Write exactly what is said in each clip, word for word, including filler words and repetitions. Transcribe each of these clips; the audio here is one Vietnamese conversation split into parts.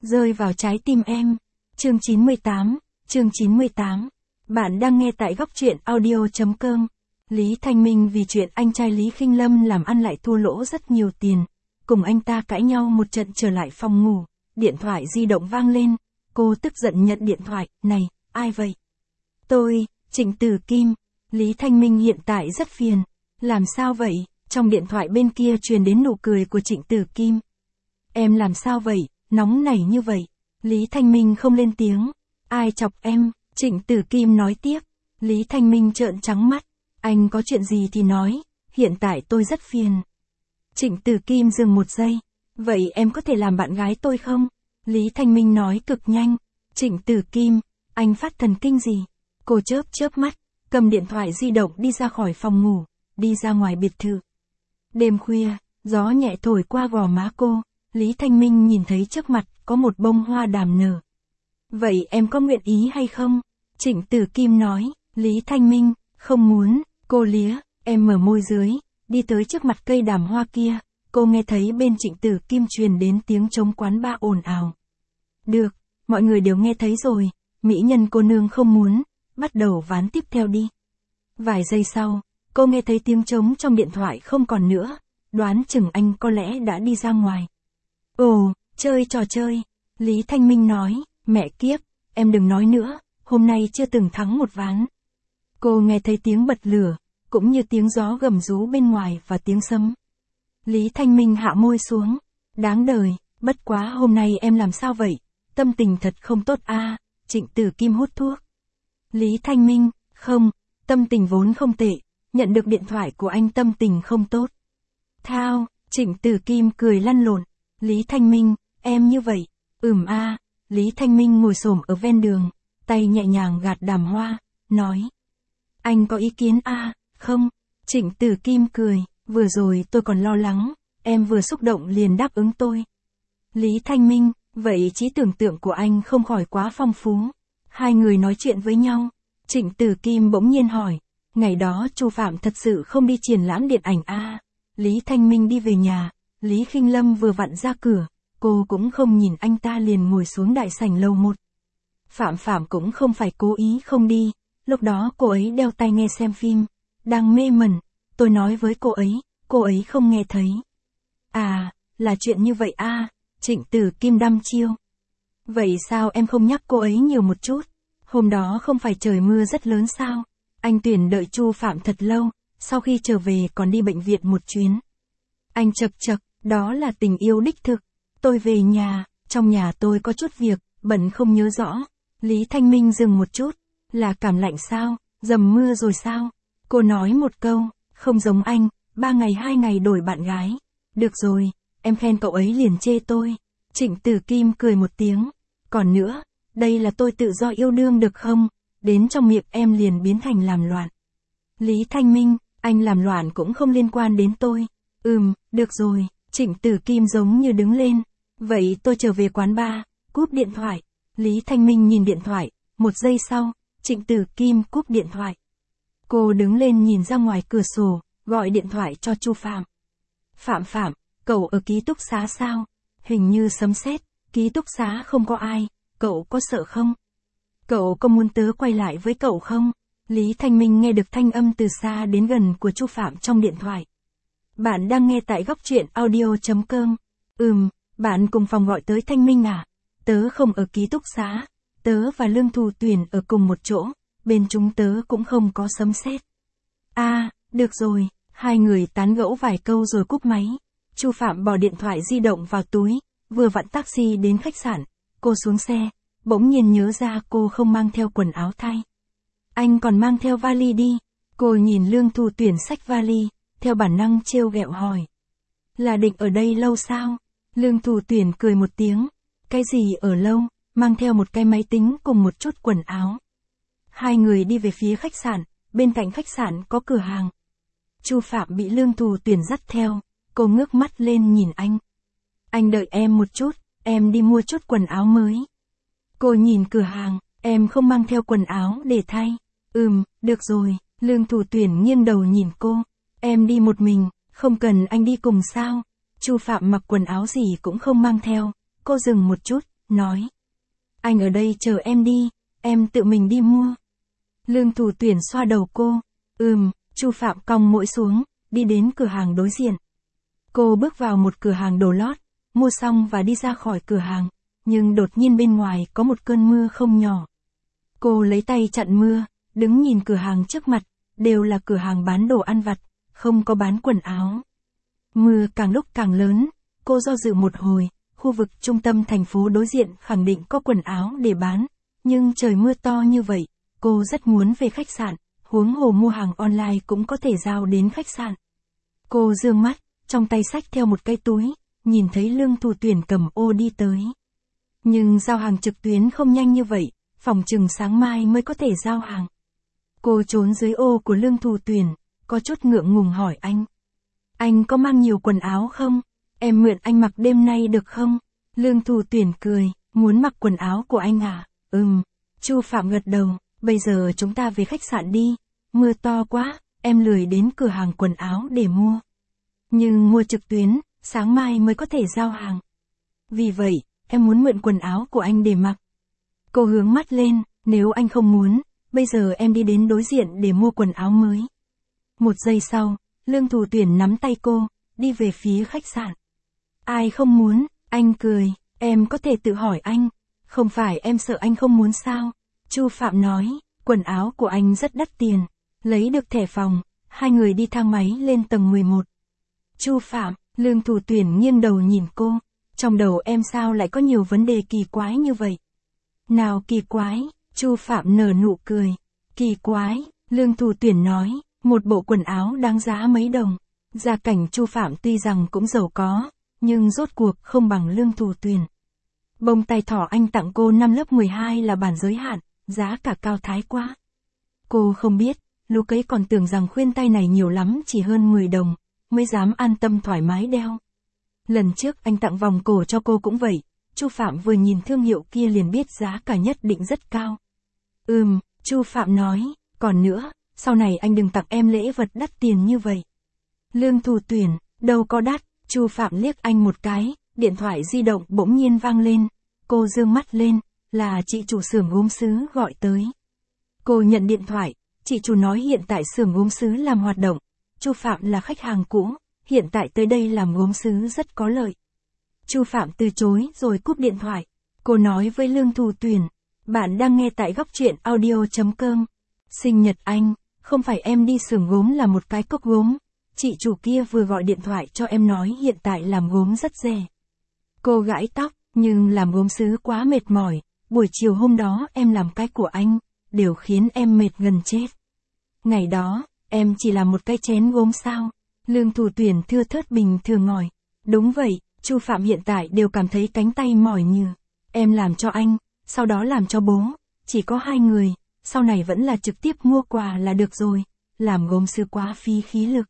rơi vào trái tim em. Chương chín mươi tám, chương chín mươi tám. Bạn đang nghe tại góc truyện audio.com. Lý Thanh Minh vì chuyện anh trai Lý Khinh Lâm làm ăn lại thua lỗ rất nhiều tiền. Cùng anh ta cãi nhau một trận trở lại phòng ngủ, điện thoại di động vang lên. Cô tức giận nhận điện thoại, này, ai vậy? Tôi, Trịnh Tử Kim. Lý Thanh Minh hiện tại rất phiền. Làm sao vậy? Trong điện thoại bên kia truyền đến nụ cười của Trịnh Tử Kim. Em làm sao vậy? Nóng nảy như vậy. Lý Thanh Minh không lên tiếng. Ai chọc em? Trịnh Tử Kim nói tiếp. Lý Thanh Minh trợn trắng mắt. Anh có chuyện gì thì nói, hiện tại tôi rất phiền. Trịnh Tử Kim dừng một giây. Vậy em có thể làm bạn gái tôi không? Lý Thanh Minh nói cực nhanh. Trịnh Tử Kim, anh phát thần kinh gì? Cô chớp chớp mắt, cầm điện thoại di động đi ra khỏi phòng ngủ, đi ra ngoài biệt thự. Đêm khuya, gió nhẹ thổi qua gò má cô, Lý Thanh Minh nhìn thấy trước mặt có một bông hoa đàm nở. Vậy em có nguyện ý hay không? Trịnh Tử Kim nói. Lý Thanh Minh, không muốn. Cô lía, em mở môi dưới, đi tới trước mặt cây đàm hoa kia. Cô nghe thấy bên Trịnh Tử Kim truyền đến tiếng trống quán ba ồn ào. Được, mọi người đều nghe thấy rồi. Mỹ nhân cô nương không muốn, bắt đầu ván tiếp theo đi. Vài giây sau, cô nghe thấy tiếng trống trong điện thoại không còn nữa. Đoán chừng anh có lẽ đã đi ra ngoài. Ồ, chơi trò chơi. Lý Thanh Minh nói, mẹ kiếp, em đừng nói nữa, hôm nay chưa từng thắng một ván. Cô nghe thấy tiếng bật lửa, cũng như tiếng gió gầm rú bên ngoài và tiếng sấm. Lý Thanh Minh hạ môi xuống. Đáng đời, bất quá hôm nay em làm sao vậy? Tâm tình thật không tốt a. À, Trịnh Tử Kim hút thuốc. Lý Thanh Minh, không, tâm tình vốn không tệ, nhận được điện thoại của anh tâm tình không tốt. Thao, Trịnh Tử Kim cười lăn lộn. Lý Thanh Minh, em như vậy. Ừm a. À. Lý Thanh Minh ngồi xổm ở ven đường, tay nhẹ nhàng gạt đàm hoa, nói. Anh có ý kiến a? À? Không. Trịnh Tử Kim cười, vừa rồi tôi còn lo lắng, em vừa xúc động liền đáp ứng tôi. Lý Thanh Minh, vậy trí tưởng tượng của anh không khỏi quá phong phú. Hai người nói chuyện với nhau, Trịnh Tử Kim bỗng nhiên hỏi, ngày đó Chu Phạm thật sự không đi triển lãm điện ảnh a? À? Lý Thanh Minh đi về nhà, Lý Khinh Lâm vừa vặn ra cửa, cô cũng không nhìn anh ta liền ngồi xuống đại sảnh lầu một. Phạm Phạm cũng không phải cố ý không đi, lúc đó cô ấy đeo tai nghe xem phim, đang mê mẩn, tôi nói với cô ấy, cô ấy không nghe thấy. À, là chuyện như vậy a. À, Trịnh Tử Kim đăm chiêu. Vậy sao em không nhắc cô ấy nhiều một chút? Hôm đó không phải trời mưa rất lớn sao? Anh Tuyển đợi Chu Phạm thật lâu, sau khi trở về còn đi bệnh viện một chuyến. Anh chậc chậc, đó là tình yêu đích thực. Tôi về nhà, trong nhà tôi có chút việc, bận không nhớ rõ. Lý Thanh Minh dừng một chút. Là cảm lạnh sao? Dầm mưa rồi sao? Cô nói một câu, không giống anh, ba ngày hai ngày đổi bạn gái. Được rồi, em khen cậu ấy liền chê tôi. Trịnh Tử Kim cười một tiếng. Còn nữa, đây là tôi tự do yêu đương được không? Đến trong miệng em liền biến thành làm loạn. Lý Thanh Minh, anh làm loạn cũng không liên quan đến tôi. Ừm, được rồi. Trịnh Tử Kim giống như đứng lên. Vậy tôi trở về quán bar, cúp điện thoại. Lý Thanh Minh nhìn điện thoại, một giây sau, Trịnh Tử Kim cúp điện thoại. Cô đứng lên nhìn ra ngoài cửa sổ, gọi điện thoại cho Chu Phạm. Phạm Phạm, cậu ở ký túc xá sao? Hình như sấm sét, ký túc xá không có ai, cậu có sợ không? Cậu có muốn tớ quay lại với cậu không? Lý Thanh Minh nghe được thanh âm từ xa đến gần của Chu Phạm trong điện thoại. Bạn đang nghe tại góc truyện audio.com. Ừm, bạn cùng phòng gọi tới Thanh Minh à? Tớ không ở ký túc xá, tớ và Lương Thù Tuyển ở cùng một chỗ, bên chúng tớ cũng không có sấm sét. A, à, được rồi, hai người tán gẫu vài câu rồi cúp máy. Chu Phạm bỏ điện thoại di động vào túi, vừa vặn taxi đến khách sạn, cô xuống xe, bỗng nhiên nhớ ra cô không mang theo quần áo thay. Anh còn mang theo vali đi. Cô nhìn Lương Thù Tuyển xách vali, theo bản năng trêu ghẹo hỏi. Là định ở đây lâu sao? Lương Thù Tuyển cười một tiếng. Cái gì ở lâu, mang theo một cái máy tính cùng một chút quần áo. Hai người đi về phía khách sạn, bên cạnh khách sạn có cửa hàng. Chu Phạm bị Lương Thù Tuyển dắt theo, cô ngước mắt lên nhìn anh. Anh đợi em một chút, em đi mua chút quần áo mới. Cô nhìn cửa hàng, em không mang theo quần áo để thay. Ừm, được rồi, Lương Thù Tuyển nghiêng đầu nhìn cô. Em đi một mình, không cần anh đi cùng sao? Chu Phạm mặc quần áo gì cũng không mang theo. Cô dừng một chút, nói. Anh ở đây chờ em đi, em tự mình đi mua. Lương Thủ Tuyển xoa đầu cô. Ừm, Chu Phạm cong mũi xuống, đi đến cửa hàng đối diện. Cô bước vào một cửa hàng đồ lót, mua xong và đi ra khỏi cửa hàng, nhưng đột nhiên bên ngoài có một cơn mưa không nhỏ. Cô lấy tay chặn mưa, đứng nhìn cửa hàng trước mặt, đều là cửa hàng bán đồ ăn vặt, không có bán quần áo. Mưa càng lúc càng lớn, cô do dự một hồi, khu vực trung tâm thành phố đối diện khẳng định có quần áo để bán, nhưng trời mưa to như vậy, cô rất muốn về khách sạn, huống hồ mua hàng online cũng có thể giao đến khách sạn. Cô dương mắt, trong tay xách theo một cái túi, nhìn thấy Lương Thủ Tuyển cầm ô đi tới. Nhưng giao hàng trực tuyến không nhanh như vậy, phòng chừng sáng mai mới có thể giao hàng. Cô trốn dưới ô của Lương Thủ Tuyển, có chút ngượng ngùng hỏi anh. Anh có mang nhiều quần áo không? Em mượn anh mặc đêm nay được không? Lương Thủ Tuyển cười, muốn mặc quần áo của anh à? Ừm, Chu Phạm gật đầu, bây giờ chúng ta về khách sạn đi, mưa to quá, em lười đến cửa hàng quần áo để mua. Nhưng mua trực tuyến, sáng mai mới có thể giao hàng. Vì vậy, em muốn mượn quần áo của anh để mặc. Cô hướng mắt lên, nếu anh không muốn, bây giờ em đi đến đối diện để mua quần áo mới. Một giây sau, Lương Thủ Tuyển nắm tay cô, đi về phía khách sạn. Ai không muốn, anh cười, em có thể tự hỏi anh, không phải em sợ anh không muốn sao? Chu Phạm nói, quần áo của anh rất đắt tiền, lấy được thẻ phòng, hai người đi thang máy lên tầng mười một. Chu Phạm, Lương Thủ Tuyển nghiêng đầu nhìn cô, trong đầu em sao lại có nhiều vấn đề kỳ quái như vậy? Nào kỳ quái, Chu Phạm nở nụ cười, kỳ quái, Lương Thủ Tuyển nói, một bộ quần áo đáng giá mấy đồng. Gia cảnh Chu Phạm tuy rằng cũng giàu có, nhưng rốt cuộc không bằng Lương Thủ Tuyển. Bông tai thỏ anh tặng cô năm lớp mười hai là bản giới hạn, giá cả cao thái quá. Cô không biết, lúc ấy còn tưởng rằng khuyên tai này nhiều lắm chỉ hơn mười đồng, mới dám an tâm thoải mái đeo. Lần trước anh tặng vòng cổ cho cô cũng vậy, Chu Phạm vừa nhìn thương hiệu kia liền biết giá cả nhất định rất cao. Ừm, Chu Phạm nói, còn nữa, sau này anh đừng tặng em lễ vật đắt tiền như vậy. Lương Thủ Tuyển, đâu có đắt, Chu Phạm liếc anh một cái, điện thoại di động bỗng nhiên vang lên, cô dương mắt lên, là chị chủ xưởng gốm sứ gọi tới. Cô nhận điện thoại, chị chủ nói hiện tại xưởng gốm sứ làm hoạt động, Chu Phạm là khách hàng cũ, hiện tại tới đây làm gốm sứ rất có lợi. Chu Phạm từ chối rồi cúp điện thoại. Cô nói với Lương Thủ Tuyển, bạn đang nghe tại góc truyện audio chấm com. Sinh nhật anh, không phải em đi xưởng gốm là một cái cốc gốm. Chị chủ kia vừa gọi điện thoại cho em nói hiện tại làm gốm rất rẻ. Cô gãi tóc, nhưng làm gốm sứ quá mệt mỏi, buổi chiều hôm đó em làm cái của anh, đều khiến em mệt gần chết. Ngày đó, em chỉ làm một cái chén gốm sao? Lương Thủ Tuyển thưa thớt bình thường hỏi. Đúng vậy, Chu Phạm hiện tại đều cảm thấy cánh tay mỏi nhừ. Em làm cho anh, sau đó làm cho bố, chỉ có hai người, sau này vẫn là trực tiếp mua quà là được rồi, làm gốm sứ quá phí khí lực.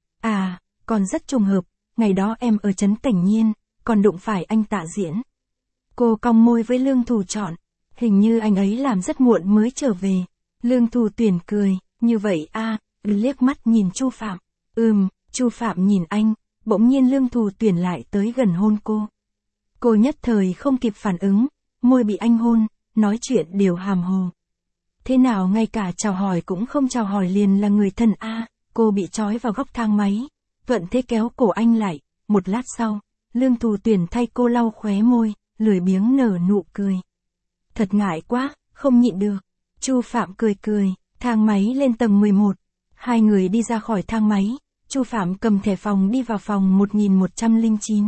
À, còn rất trùng hợp, ngày đó em ở trấn Cảnh Nhiên, còn đụng phải anh Tạ Diễn. Cô cong môi với Lương Thủ Chọn, hình như anh ấy làm rất muộn mới trở về. Lương Thủ Tuyển cười, như vậy a, liếc mắt nhìn Chu Phạm. Ừm, Chu Phạm nhìn anh, bỗng nhiên Lương Thủ Tuyển lại tới gần hôn cô. Cô nhất thời không kịp phản ứng, môi bị anh hôn, nói chuyện đều hàm hồ. Thế nào ngay cả chào hỏi cũng không chào hỏi liền là người thân a? Cô bị trói vào góc thang máy, thuận thế kéo cổ anh lại, một lát sau, Lương Thủ Tuyển thay cô lau khóe môi, lười biếng nở nụ cười. Thật ngại quá, không nhịn được. Chu Phạm cười cười, thang máy lên tầng mười một, hai người đi ra khỏi thang máy, Chu Phạm cầm thẻ phòng đi vào phòng một nghìn một trăm lẻ chín.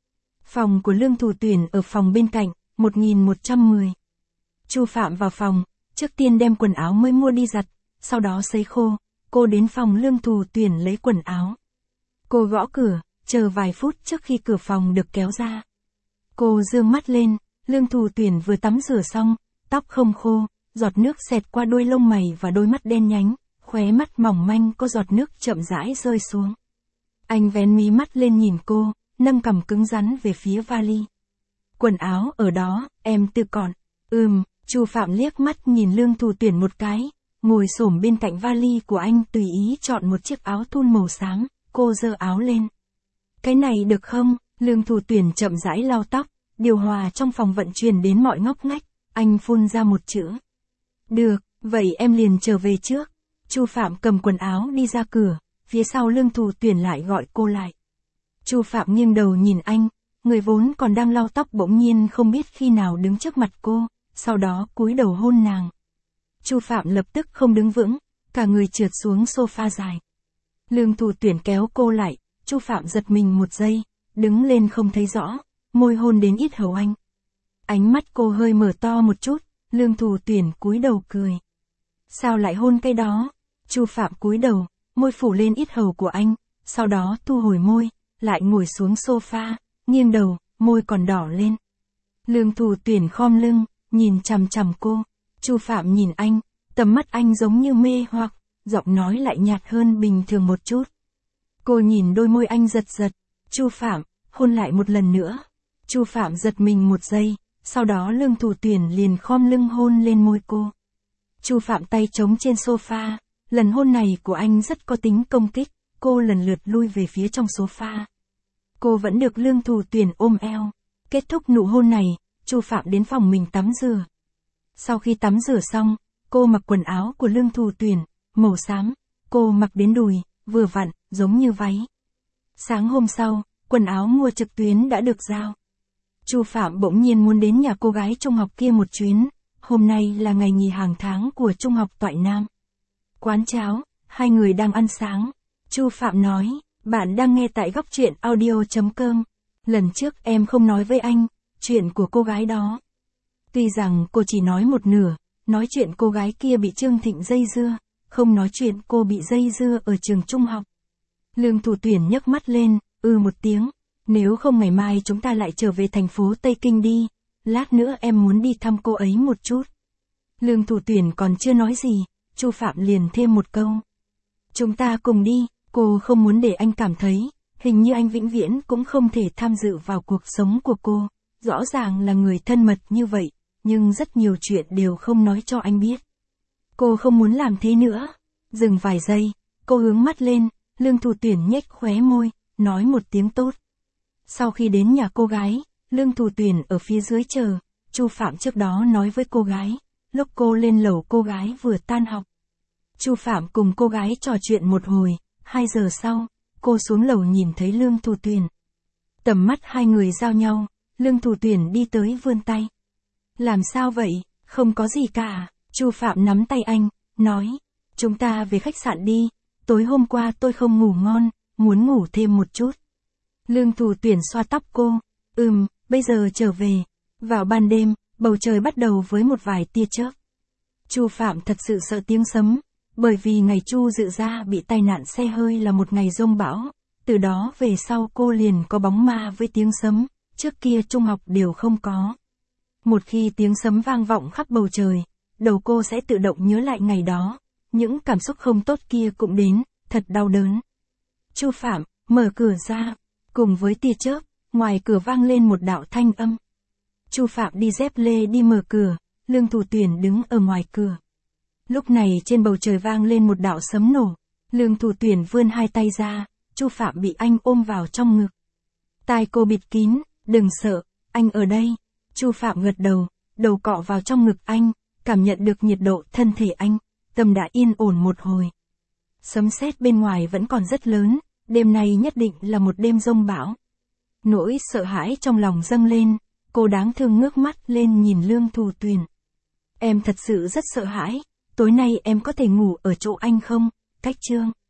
Phòng của Lương Thủ Tuyển ở phòng bên cạnh, một nghìn một trăm mười. Chu Phạm vào phòng, trước tiên đem quần áo mới mua đi giặt, sau đó sấy khô, cô đến phòng Lương Thủ Tuyển lấy quần áo. Cô gõ cửa, chờ vài phút trước khi cửa phòng được kéo ra. Cô dương mắt lên, Lương Thủ Tuyển vừa tắm rửa xong, tóc không khô, giọt nước xẹt qua đôi lông mày và đôi mắt đen nhánh, khóe mắt mỏng manh có giọt nước chậm rãi rơi xuống. Anh vén mí mắt lên nhìn cô, nâng cằm cứng rắn về phía vali. Quần áo ở đó, em tự còn. Ừm, Chu Phạm liếc mắt nhìn Lương Thủ Tuyển một cái, ngồi xổm bên cạnh vali của anh tùy ý chọn một chiếc áo thun màu xám, cô giơ áo lên. Cái này được không? Lương Thủ Tuyển chậm rãi lau tóc, điều hòa trong phòng vận chuyển đến mọi ngóc ngách, anh phun ra một chữ. Được, vậy em liền trở về trước. Chu Phạm cầm quần áo đi ra cửa, phía sau Lương Thủ Tuyển lại gọi cô lại. Chu Phạm nghiêng đầu nhìn anh, người vốn còn đang lau tóc bỗng nhiên không biết khi nào đứng trước mặt cô, sau đó cúi đầu hôn nàng. Chu Phạm lập tức không đứng vững, cả người trượt xuống sofa dài. Lương Thủ Tuyển kéo cô lại, Chu Phạm giật mình một giây, đứng lên không thấy rõ, môi hôn đến yết hầu anh. Ánh mắt cô hơi mở to một chút, Lương Thủ Tuyển cúi đầu cười. Sao lại hôn cái đó? Chu Phạm cúi đầu, môi phủ lên yết hầu của anh, sau đó thu hồi môi, lại ngồi xuống sofa, nghiêng đầu, môi còn đỏ lên. Lương Thủ Tuyển khom lưng, nhìn chằm chằm cô. Chu Phạm nhìn anh, tầm mắt anh giống như mê hoặc, giọng nói lại nhạt hơn bình thường một chút. Cô nhìn đôi môi anh giật giật. Chu Phạm, hôn lại một lần nữa. Chu Phạm giật mình một giây, sau đó Lương Thủ Tuyển liền khom lưng hôn lên môi cô. Chu Phạm tay trống trên sofa, lần hôn này của anh rất có tính công kích, cô lần lượt lui về phía trong sofa. Cô vẫn được Lương Thủ Tuyển ôm eo. Kết thúc nụ hôn này, Chu Phạm đến phòng mình tắm rửa. Sau khi tắm rửa xong, cô mặc quần áo của Lương Thủ Tuyển, màu xám, cô mặc đến đùi, vừa vặn, giống như váy. Sáng hôm sau, quần áo mua trực tuyến đã được giao. Chu Phạm bỗng nhiên muốn đến nhà cô gái trung học kia một chuyến, hôm nay là ngày nghỉ hàng tháng của trung học Toại Nam. Quán cháo, hai người đang ăn sáng. Chu Phạm nói, bạn đang nghe tại góc truyện audio chấm com. Lần trước em không nói với anh, chuyện của cô gái đó. Tuy rằng cô chỉ nói một nửa, nói chuyện cô gái kia bị Trương Thịnh dây dưa, không nói chuyện cô bị dây dưa ở trường trung học. Lương Thủ Tuyển nhấc mắt lên, ừ một tiếng, nếu không ngày mai chúng ta lại trở về thành phố Tây Kinh đi, lát nữa em muốn đi thăm cô ấy một chút. Lương Thủ Tuyển còn chưa nói gì, Chu Phạm liền thêm một câu. Chúng ta cùng đi, cô không muốn để anh cảm thấy, hình như anh vĩnh viễn cũng không thể tham dự vào cuộc sống của cô, rõ ràng là người thân mật như vậy, nhưng rất nhiều chuyện đều không nói cho anh biết. Cô không muốn làm thế nữa. Dừng vài giây, cô hướng mắt lên, Lương Thủ Tuyển nhếch khóe môi, nói một tiếng tốt. Sau khi đến nhà cô gái, Lương Thủ Tuyển ở phía dưới chờ, Chu Phạm trước đó nói với cô gái, lúc cô lên lầu cô gái vừa tan học. Chu Phạm cùng cô gái trò chuyện một hồi, hai giờ sau, cô xuống lầu nhìn thấy Lương Thủ Tuyển. Tầm mắt hai người giao nhau, Lương Thủ Tuyển đi tới vươn tay. Làm sao vậy? Không có gì cả. Chu Phạm nắm tay anh, nói, chúng ta về khách sạn đi, tối hôm qua tôi không ngủ ngon, muốn ngủ thêm một chút. Lương Thủ Tuyển xoa tóc cô, ừm, bây giờ trở về. Vào ban đêm, bầu trời bắt đầu với một vài tia chớp. Chu Phạm thật sự sợ tiếng sấm, bởi vì ngày Chu Dự Gia bị tai nạn xe hơi là một ngày giông bão, từ đó về sau cô liền có bóng ma với tiếng sấm, trước kia trung học đều không có. Một khi tiếng sấm vang vọng khắp bầu trời, đầu cô sẽ tự động nhớ lại ngày đó, những cảm xúc không tốt kia cũng đến, thật đau đớn. Chu Phạm, mở cửa ra, cùng với tia chớp, ngoài cửa vang lên một đạo thanh âm. Chu Phạm đi dép lê đi mở cửa, Lương Thủ Tuyển đứng ở ngoài cửa. Lúc này trên bầu trời vang lên một đạo sấm nổ, Lương Thủ Tuyển vươn hai tay ra, Chu Phạm bị anh ôm vào trong ngực. Tai cô bịt kín, đừng sợ, anh ở đây. Chu Phạm gật đầu, đầu cọ vào trong ngực anh, cảm nhận được nhiệt độ thân thể anh, tâm đã yên ổn một hồi. Sấm sét bên ngoài vẫn còn rất lớn, đêm nay nhất định là một đêm giông bão. Nỗi sợ hãi trong lòng dâng lên, cô đáng thương ngước mắt lên nhìn Lương Thủ Tuyển. Em thật sự rất sợ hãi, tối nay em có thể ngủ ở chỗ anh không, Cách Trương?